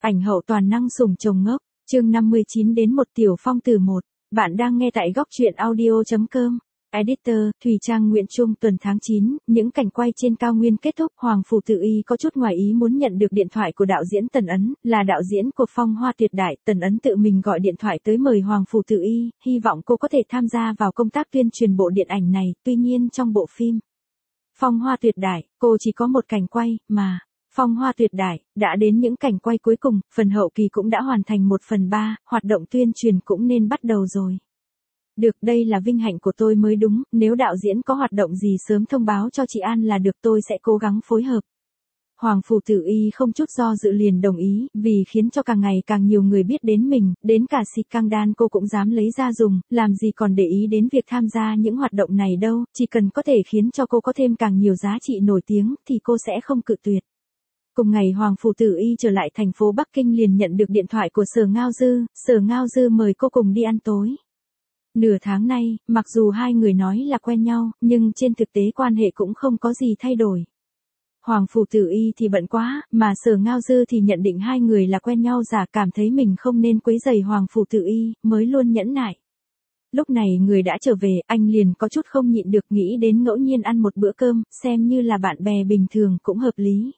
Ảnh hậu toàn năng sủng chồng ngốc, chương 59 đến một tiểu phong tử 1. Bạn đang nghe tại góc truyện audio.com. Editor, Thùy Trang Nguyễn Trung. Tuần tháng 9, những cảnh quay trên cao nguyên kết thúc. Hoàng Phủ Tự Y có chút ngoài ý muốn nhận được điện thoại của đạo diễn Tần Ấn, là đạo diễn của Phong Hoa Tuyệt Đại. Tần Ấn tự mình gọi điện thoại tới mời Hoàng Phủ Tự Y, hy vọng cô có thể tham gia vào công tác tuyên truyền bộ điện ảnh này. Tuy nhiên trong bộ phim Phong Hoa Tuyệt Đại, cô chỉ có một cảnh quay, mà Phong Hoa Tuyệt Đại đã đến những cảnh quay cuối cùng, phần hậu kỳ cũng đã hoàn thành 1/3, hoạt động tuyên truyền cũng nên bắt đầu rồi. Được, đây là vinh hạnh của tôi mới đúng, nếu đạo diễn có hoạt động gì sớm thông báo cho chị An là được, tôi sẽ cố gắng phối hợp. Hoàng Phủ Tự Y không chút do dự liền đồng ý, vì khiến cho càng ngày càng nhiều người biết đến mình, đến cả scandal cô cũng dám lấy ra dùng, làm gì còn để ý đến việc tham gia những hoạt động này đâu, chỉ cần có thể khiến cho cô có thêm càng nhiều giá trị nổi tiếng, thì cô sẽ không cự tuyệt. Cùng ngày Hoàng Phủ Tự Y trở lại thành phố Bắc Kinh liền nhận được điện thoại của Sở Ngao Dư. Sở Ngao Dư mời cô cùng đi ăn tối. Nửa tháng nay, mặc dù hai người nói là quen nhau, nhưng trên thực tế quan hệ cũng không có gì thay đổi. Hoàng Phủ Tự Y thì bận quá, mà Sở Ngao Dư thì nhận định hai người là quen nhau giả, cảm thấy mình không nên quấy rầy Hoàng Phủ Tự Y, mới luôn nhẫn nại. Lúc này người đã trở về, anh liền có chút không nhịn được, nghĩ đến ngẫu nhiên ăn một bữa cơm, xem như là bạn bè bình thường cũng hợp lý.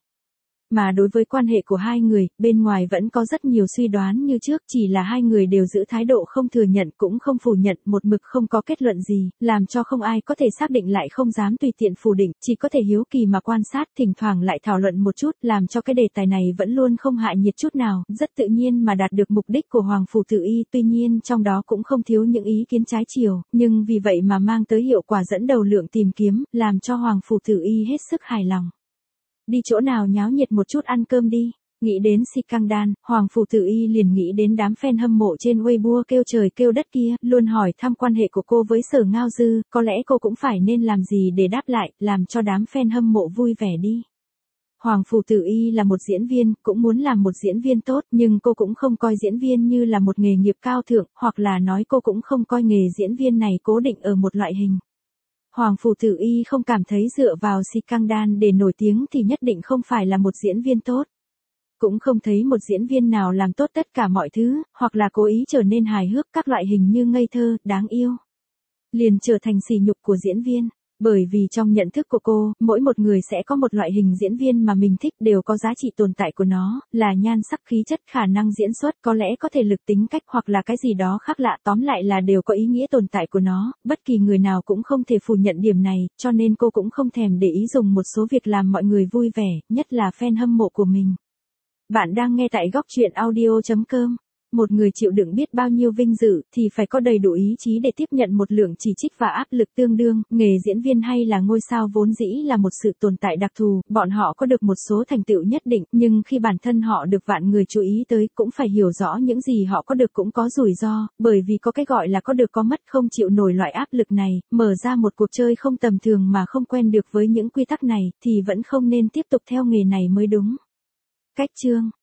Mà đối với quan hệ của hai người, bên ngoài vẫn có rất nhiều suy đoán như trước, chỉ là hai người đều giữ thái độ không thừa nhận cũng không phủ nhận, một mực không có kết luận gì, làm cho không ai có thể xác định, lại không dám tùy tiện phủ định, chỉ có thể hiếu kỳ mà quan sát, thỉnh thoảng lại thảo luận một chút, làm cho cái đề tài này vẫn luôn không hạ nhiệt chút nào, rất tự nhiên mà đạt được mục đích của Hoàng Phủ Tự Y. Tuy nhiên trong đó cũng không thiếu những ý kiến trái chiều, nhưng vì vậy mà mang tới hiệu quả dẫn đầu lượng tìm kiếm, làm cho Hoàng Phủ Tự Y hết sức hài lòng. Đi chỗ nào nháo nhiệt một chút, ăn cơm đi. Nghĩ đến scandal, Hoàng Phủ Tự Y liền nghĩ đến đám fan hâm mộ trên Weibo kêu trời kêu đất kia, luôn hỏi thăm quan hệ của cô với Sở Ngao Dư, có lẽ cô cũng phải nên làm gì để đáp lại, làm cho đám fan hâm mộ vui vẻ đi. Hoàng Phủ Tự Y là một diễn viên, cũng muốn làm một diễn viên tốt, nhưng cô cũng không coi diễn viên như là một nghề nghiệp cao thượng, hoặc là nói cô cũng không coi nghề diễn viên này cố định ở một loại hình. Hoàng Phủ Tự Y không cảm thấy dựa vào scandal để nổi tiếng thì nhất định không phải là một diễn viên tốt. Cũng không thấy một diễn viên nào làm tốt tất cả mọi thứ, hoặc là cố ý trở nên hài hước, các loại hình như ngây thơ, đáng yêu, liền trở thành sỉ nhục của diễn viên. Bởi vì trong nhận thức của cô, mỗi một người sẽ có một loại hình diễn viên mà mình thích, đều có giá trị tồn tại của nó, là nhan sắc, khí chất, khả năng diễn xuất, có lẽ có thể lực, tính cách, hoặc là cái gì đó khác lạ, tóm lại là đều có ý nghĩa tồn tại của nó, bất kỳ người nào cũng không thể phủ nhận điểm này, cho nên cô cũng không thèm để ý dùng một số việc làm mọi người vui vẻ, nhất là fan hâm mộ của mình. Bạn đang nghe tại góc truyện audio.com. Một người chịu đựng biết bao nhiêu vinh dự, thì phải có đầy đủ ý chí để tiếp nhận một lượng chỉ trích và áp lực tương đương. Nghề diễn viên hay là ngôi sao vốn dĩ là một sự tồn tại đặc thù, bọn họ có được một số thành tựu nhất định, nhưng khi bản thân họ được vạn người chú ý tới, cũng phải hiểu rõ những gì họ có được cũng có rủi ro, bởi vì có cái gọi là có được có mất, không chịu nổi loại áp lực này, mở ra một cuộc chơi không tầm thường mà không quen được với những quy tắc này, thì vẫn không nên tiếp tục theo nghề này mới đúng. Cách chương